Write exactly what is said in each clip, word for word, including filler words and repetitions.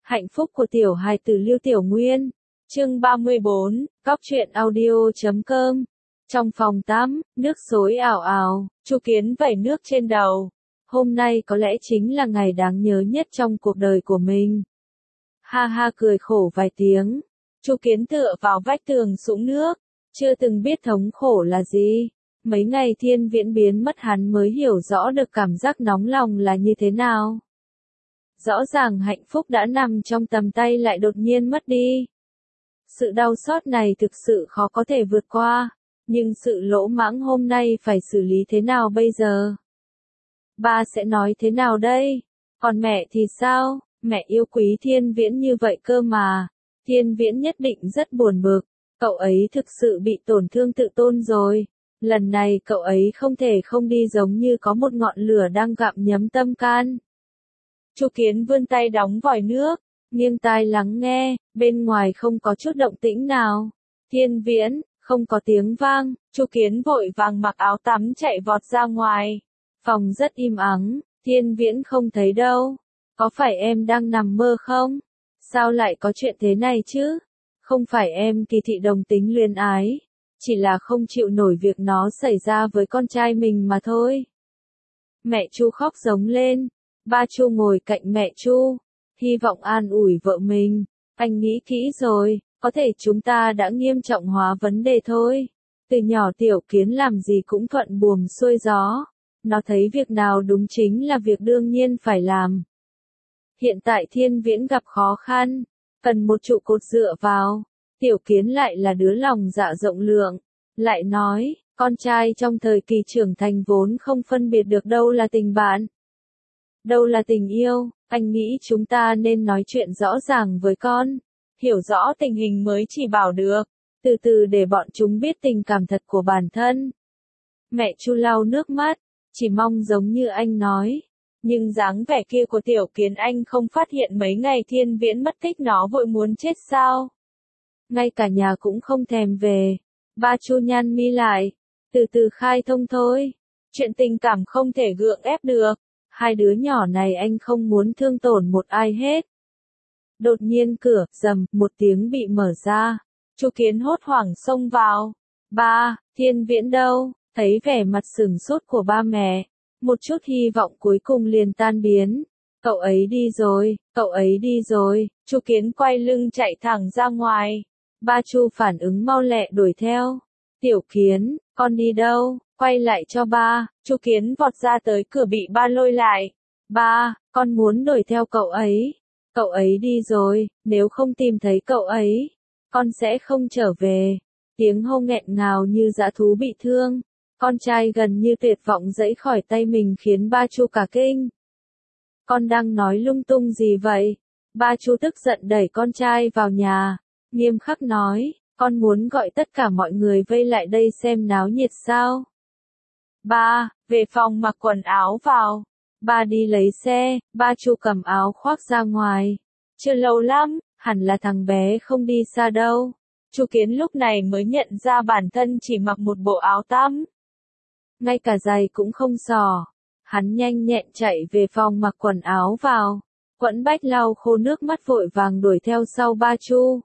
Hạnh phúc của tiểu hài tử Lưu Tiểu Nguyên. Chương ba mươi bốn, Góc truyện audio chấm com. Trong phòng tắm, nước xối ào ào, Chu Kiến vẩy nước trên đầu. Hôm nay có lẽ chính là ngày đáng nhớ nhất trong cuộc đời của mình. Ha ha cười khổ vài tiếng. Chu Kiến tựa vào vách tường sũng nước, chưa từng biết thống khổ là gì. Mấy ngày Thiên Viễn biến mất hắn mới hiểu rõ được cảm giác nóng lòng là như thế nào. Rõ ràng hạnh phúc đã nằm trong tầm tay lại đột nhiên mất đi. Sự đau xót này thực sự khó có thể vượt qua, nhưng sự lỗ mãng hôm nay phải xử lý thế nào bây giờ? Ba sẽ nói thế nào đây? Còn mẹ thì sao? Mẹ yêu quý Thiên Viễn như vậy cơ mà. Thiên Viễn nhất định rất buồn bực, cậu ấy thực sự bị tổn thương tự tôn rồi. Lần này cậu ấy không thể không đi giống như có một ngọn lửa đang gặm nhấm tâm can. Chu Kiến vươn tay đóng vòi nước, nghiêng tai lắng nghe, bên ngoài không có chút động tĩnh nào. Thiên Viễn, không có tiếng vang, Chu Kiến vội vàng mặc áo tắm chạy vọt ra ngoài. Phòng rất im ắng, Thiên Viễn không thấy đâu. Có phải em đang nằm mơ không? Sao lại có chuyện thế này chứ? Không phải em kỳ thị đồng tính luyến ái, chỉ là không chịu nổi việc nó xảy ra với con trai mình mà thôi. Mẹ Chu khóc giống lên. Ba Chu ngồi cạnh mẹ Chu, hy vọng an ủi vợ mình. Anh nghĩ kỹ rồi, có thể chúng ta đã nghiêm trọng hóa vấn đề thôi. Từ nhỏ Tiểu Kiến làm gì cũng thuận buồm xuôi gió. Nó thấy việc nào đúng chính là việc đương nhiên phải làm. Hiện tại Thiên Viễn gặp khó khăn, cần một trụ cột dựa vào. Tiểu Kiến lại là đứa lòng dạ rộng lượng, lại nói, con trai trong thời kỳ trưởng thành vốn không phân biệt được đâu là tình bạn, đâu là tình yêu. Anh nghĩ chúng ta nên nói chuyện rõ ràng với con, hiểu rõ tình hình mới chỉ bảo được, từ từ để bọn chúng biết tình cảm thật của bản thân. Mẹ Chu lau nước mắt, chỉ mong giống như anh nói. Nhưng dáng vẻ kia của Tiểu Kiến anh không phát hiện mấy ngày Thiên Viễn mất tích nó vội muốn chết sao? Ngay cả nhà cũng không thèm về. Ba Chu nhăn mi lại, từ từ khai thông thôi. Chuyện tình cảm không thể gượng ép được. Hai đứa nhỏ này anh không muốn thương tổn một ai hết. Đột nhiên cửa, rầm, một tiếng bị mở ra. Chu Kiến hốt hoảng xông vào. Ba, Thiên Viễn đâu? Thấy vẻ mặt sửng sốt của ba mẹ, một chút hy vọng cuối cùng liền tan biến. Cậu ấy đi rồi, cậu ấy đi rồi. Chu Kiến quay lưng chạy thẳng ra ngoài. Ba Chu phản ứng mau lẹ đuổi theo. Tiểu Kiến, con đi đâu? Quay lại cho ba. Chu Kiến vọt ra tới cửa bị ba lôi lại. Ba, con muốn đuổi theo cậu ấy. Cậu ấy đi rồi, nếu không tìm thấy cậu ấy, con sẽ không trở về. Tiếng hô nghẹn ngào như dã thú bị thương. Con trai gần như tuyệt vọng giãy khỏi tay mình khiến ba Chu cả kinh. Con đang nói lung tung gì vậy? Ba Chu tức giận đẩy con trai vào nhà, nghiêm khắc nói, con muốn gọi tất cả mọi người vây lại đây xem náo nhiệt sao? Ba, về phòng mặc quần áo vào. Ba đi lấy xe, ba Chu cầm áo khoác ra ngoài. Chưa lâu lắm, hẳn là thằng bé không đi xa đâu. Chu Kiến lúc này mới nhận ra bản thân chỉ mặc một bộ áo tắm, ngay cả giày cũng không xỏ. Hắn nhanh nhẹn chạy về phòng mặc quần áo vào. Quẫn Bách lau khô nước mắt vội vàng đuổi theo sau ba Chu.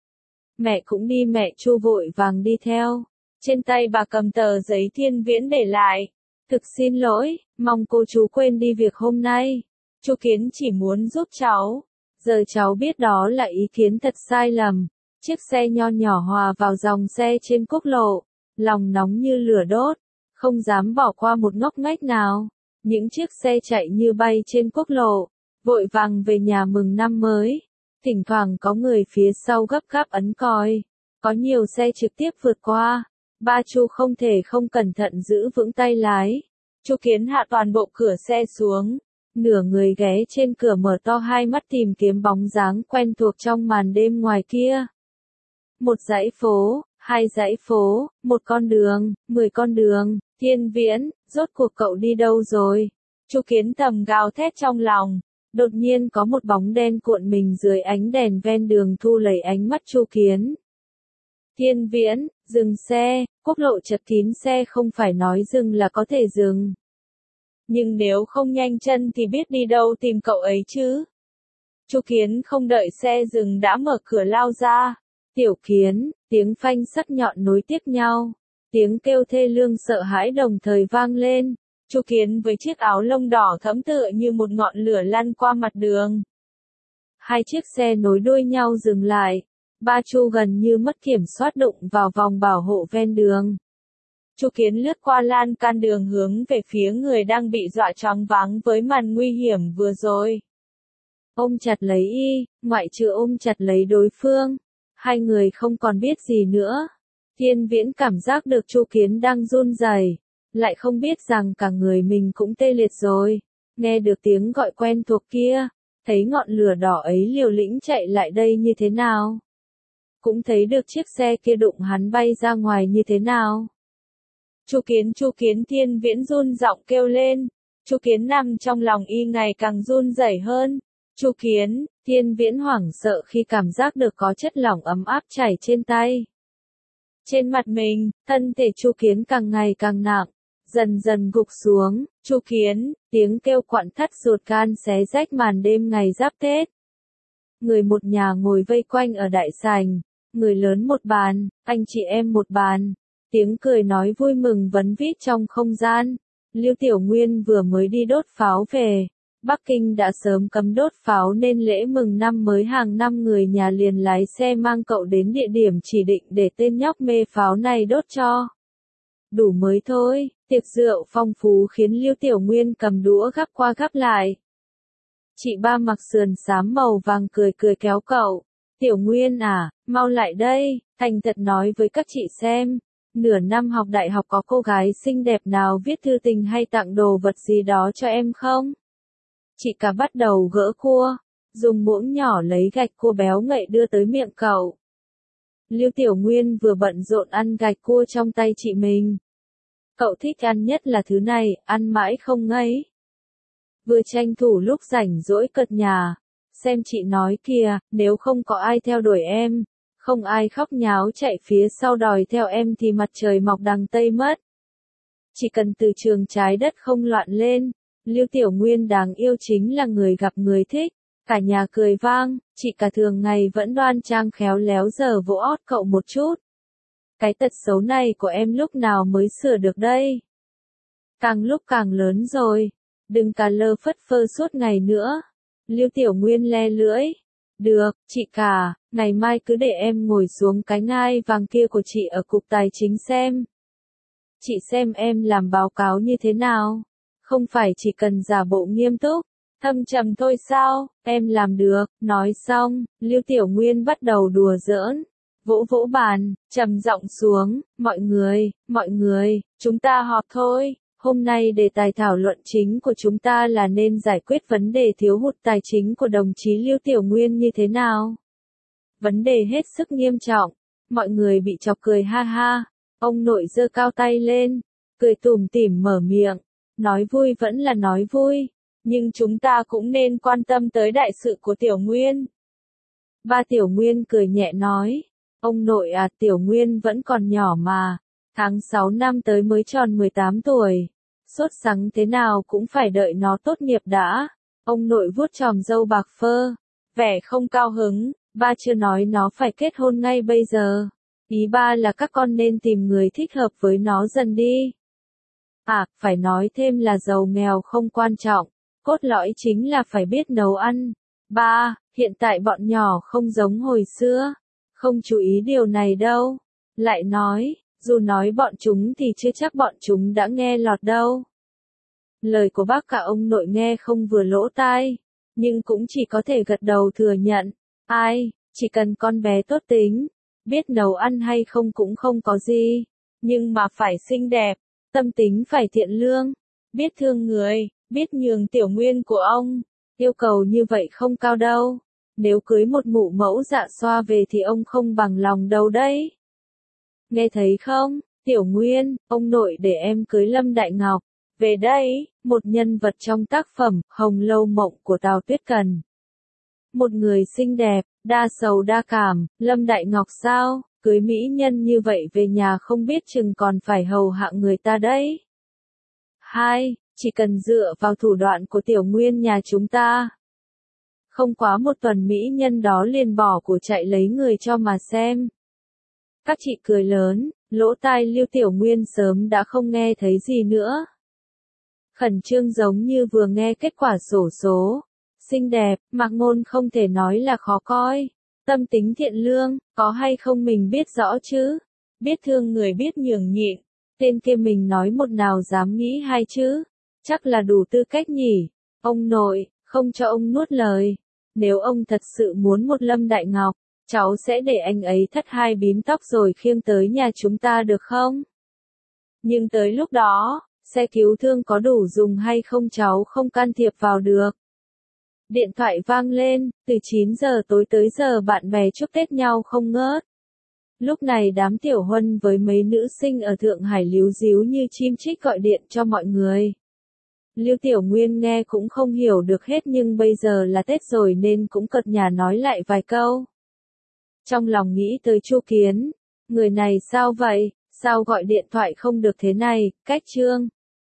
Mẹ cũng đi, mẹ Chu vội vàng đi theo. Trên tay bà cầm tờ giấy Thiên Viễn để lại. Thực xin lỗi, mong cô chú quên đi việc hôm nay. Chu Kiến chỉ muốn giúp cháu. Giờ cháu biết đó là ý kiến thật sai lầm. Chiếc xe nho nhỏ hòa vào dòng xe trên quốc lộ. Lòng nóng như lửa đốt. Không dám bỏ qua một ngóc ngách nào. Những chiếc xe chạy như bay trên quốc lộ, vội vàng về nhà mừng năm mới. Thỉnh thoảng có người phía sau gấp gáp ấn còi. Có nhiều xe trực tiếp vượt qua. Ba Chu không thể không cẩn thận giữ vững tay lái. Chu Kiến hạ toàn bộ cửa xe xuống. Nửa người ghé trên cửa mở to hai mắt tìm kiếm bóng dáng quen thuộc trong màn đêm ngoài kia. Một dãy phố, hai dãy phố, một con đường, mười con đường. Thiên Viễn, rốt cuộc cậu đi đâu rồi? Chu Kiến thầm gào thét trong lòng. Đột nhiên có một bóng đen cuộn mình dưới ánh đèn ven đường thu lấy ánh mắt Chu Kiến. Thiên Viễn, dừng xe. Quốc lộ chật kín xe, không phải nói dừng là có thể dừng. Nhưng nếu không nhanh chân thì biết đi đâu tìm cậu ấy chứ? Chu Kiến không đợi xe dừng đã mở cửa lao ra. Tiểu Kiến, tiếng phanh sắc nhọn nối tiếp nhau. Tiếng kêu thê lương sợ hãi đồng thời vang lên. Chu Kiến với chiếc áo lông đỏ thẫm tựa như một ngọn lửa lăn qua mặt đường. Hai chiếc xe nối đuôi nhau dừng lại. Ba Chu gần như mất kiểm soát đụng vào vòng bảo hộ ven đường. Chu Kiến lướt qua lan can đường hướng về phía người đang bị dọa choáng váng với màn nguy hiểm vừa rồi. Ôm chặt lấy y, ngoại trừ ôm chặt lấy đối phương. Hai người không còn biết gì nữa. Thiên Viễn cảm giác được Chu Kiến đang run rẩy, lại không biết rằng cả người mình cũng tê liệt rồi. Nghe được tiếng gọi quen thuộc kia, thấy ngọn lửa đỏ ấy liều lĩnh chạy lại đây như thế nào. Cũng thấy được chiếc xe kia đụng hắn bay ra ngoài như thế nào. Chu Kiến, Chu Kiến, Thiên Viễn run giọng kêu lên. Chu Kiến nằm trong lòng y ngày càng run rẩy hơn. Chu Kiến, Thiên Viễn hoảng sợ khi cảm giác được có chất lỏng ấm áp chảy trên tay. Trên mặt mình, thân thể Chu Kiến càng ngày càng nặng, dần dần gục xuống. Chu Kiến, tiếng kêu quặn thắt ruột gan xé rách màn đêm ngày giáp Tết. Người một nhà ngồi vây quanh ở đại sảnh, người lớn một bàn, anh chị em một bàn. Tiếng cười nói vui mừng vấn vít trong không gian. Lưu Tiểu Nguyên vừa mới đi đốt pháo về. Bắc Kinh đã sớm cấm đốt pháo nên lễ mừng năm mới hàng năm người nhà liền lái xe mang cậu đến địa điểm chỉ định để tên nhóc mê pháo này đốt cho. Đủ mới thôi, tiệc rượu phong phú khiến Lưu Tiểu Nguyên cầm đũa gắp qua gắp lại. Chị ba mặc sườn xám màu vàng cười cười kéo cậu. Tiểu Nguyên à, mau lại đây, thành thật nói với các chị xem. Nửa năm học đại học có cô gái xinh đẹp nào viết thư tình hay tặng đồ vật gì đó cho em không? Chị cả bắt đầu gỡ cua, dùng muỗng nhỏ lấy gạch cua béo ngậy đưa tới miệng cậu. Lưu Tiểu Nguyên vừa bận rộn ăn gạch cua trong tay chị mình. Cậu thích ăn nhất là thứ này, ăn mãi không ngấy. Vừa tranh thủ lúc rảnh rỗi cật nhà, xem chị nói kìa, nếu không có ai theo đuổi em, không ai khóc nháo chạy phía sau đòi theo em thì mặt trời mọc đằng Tây mất. Chỉ cần từ trường trái đất không loạn lên, Lưu Tiểu Nguyên đáng yêu chính là người gặp người thích. Cả nhà cười vang, chị cả thường ngày vẫn đoan trang khéo léo giờ vỗ ót cậu một chút. Cái tật xấu này của em lúc nào mới sửa được đây? Càng lúc càng lớn rồi, đừng cả lơ phất phơ suốt ngày nữa. Lưu Tiểu Nguyên le lưỡi. Được, chị cả, ngày mai cứ để em ngồi xuống cái ngai vàng kia của chị ở cục tài chính xem. Chị xem em làm báo cáo như thế nào. Không phải chỉ cần giả bộ nghiêm túc, thâm trầm thôi sao, em làm được. Nói xong, Lưu Tiểu Nguyên bắt đầu đùa giỡn, vỗ vỗ bàn, trầm giọng xuống, mọi người, mọi người, chúng ta họp thôi. Hôm nay đề tài thảo luận chính của chúng ta là nên giải quyết vấn đề thiếu hụt tài chính của đồng chí Lưu Tiểu Nguyên như thế nào. Vấn đề hết sức nghiêm trọng, mọi người bị chọc cười ha ha. Ông nội giơ cao tay lên, cười tủm tỉm mở miệng. Nói vui vẫn là nói vui, nhưng chúng ta cũng nên quan tâm tới đại sự của Tiểu Nguyên. Ba Tiểu Nguyên cười nhẹ nói, ông nội à, Tiểu Nguyên vẫn còn nhỏ mà, tháng sáu năm tới mới tròn mười tám tuổi, sốt sắng thế nào cũng phải đợi nó tốt nghiệp đã. Ông nội vuốt chòm râu bạc phơ, vẻ không cao hứng, ba chưa nói nó phải kết hôn ngay bây giờ, ý ba là các con nên tìm người thích hợp với nó dần đi. À, phải nói thêm là giàu nghèo không quan trọng, cốt lõi chính là phải biết nấu ăn. Ba, hiện tại bọn nhỏ không giống hồi xưa, không chú ý điều này đâu. Lại nói, dù nói bọn chúng thì chưa chắc bọn chúng đã nghe lọt đâu. Lời của bác cả ông nội nghe không vừa lỗ tai, nhưng cũng chỉ có thể gật đầu thừa nhận. Ai, chỉ cần con bé tốt tính, biết nấu ăn hay không cũng không có gì, nhưng mà phải xinh đẹp. Tâm tính phải thiện lương, biết thương người, biết nhường Tiểu Nguyên của ông. Yêu cầu như vậy không cao đâu. Nếu cưới một mụ mẫu dạ xoa về thì ông không bằng lòng đâu đấy. Nghe thấy không, Tiểu Nguyên, ông nội để em cưới Lâm Đại Ngọc. Về đây, một nhân vật trong tác phẩm Hồng Lâu Mộng của Tào Tuyết Cần. Một người xinh đẹp, đa sầu đa cảm, Lâm Đại Ngọc sao? Cưới mỹ nhân như vậy về nhà không biết chừng còn phải hầu hạ người ta đấy. Hai, chỉ cần dựa vào thủ đoạn của Tiểu Nguyên nhà chúng ta. Không quá một tuần mỹ nhân đó liền bỏ của chạy lấy người cho mà xem. Các chị cười lớn, lỗ tai Lưu Tiểu Nguyên sớm đã không nghe thấy gì nữa. Khẩn trương giống như vừa nghe kết quả xổ số. Xinh đẹp, Mạc Ngôn không thể nói là khó coi. Tâm tính thiện lương, có hay không mình biết rõ chứ. Biết thương người biết nhường nhịn. Tên kia mình nói một nào dám nghĩ hai chứ. Chắc là đủ tư cách nhỉ. Ông nội, không cho ông nuốt lời. Nếu ông thật sự muốn một Lâm Đại Ngọc, cháu sẽ để anh ấy thắt hai bím tóc rồi khiêng tới nhà chúng ta được không? Nhưng tới lúc đó, xe cứu thương có đủ dùng hay không cháu không can thiệp vào được. Điện thoại vang lên, từ chín giờ tối tới giờ bạn bè chúc Tết nhau không ngớt. Lúc này đám Tiểu Huân với mấy nữ sinh ở Thượng Hải líu díu như chim chích gọi điện cho mọi người. Lưu Tiểu Nguyên nghe cũng không hiểu được hết nhưng bây giờ là Tết rồi nên cũng cợt nhả nói lại vài câu. Trong lòng nghĩ tới Chu Kiến, người này sao vậy, sao gọi điện thoại không được thế này, cách trương.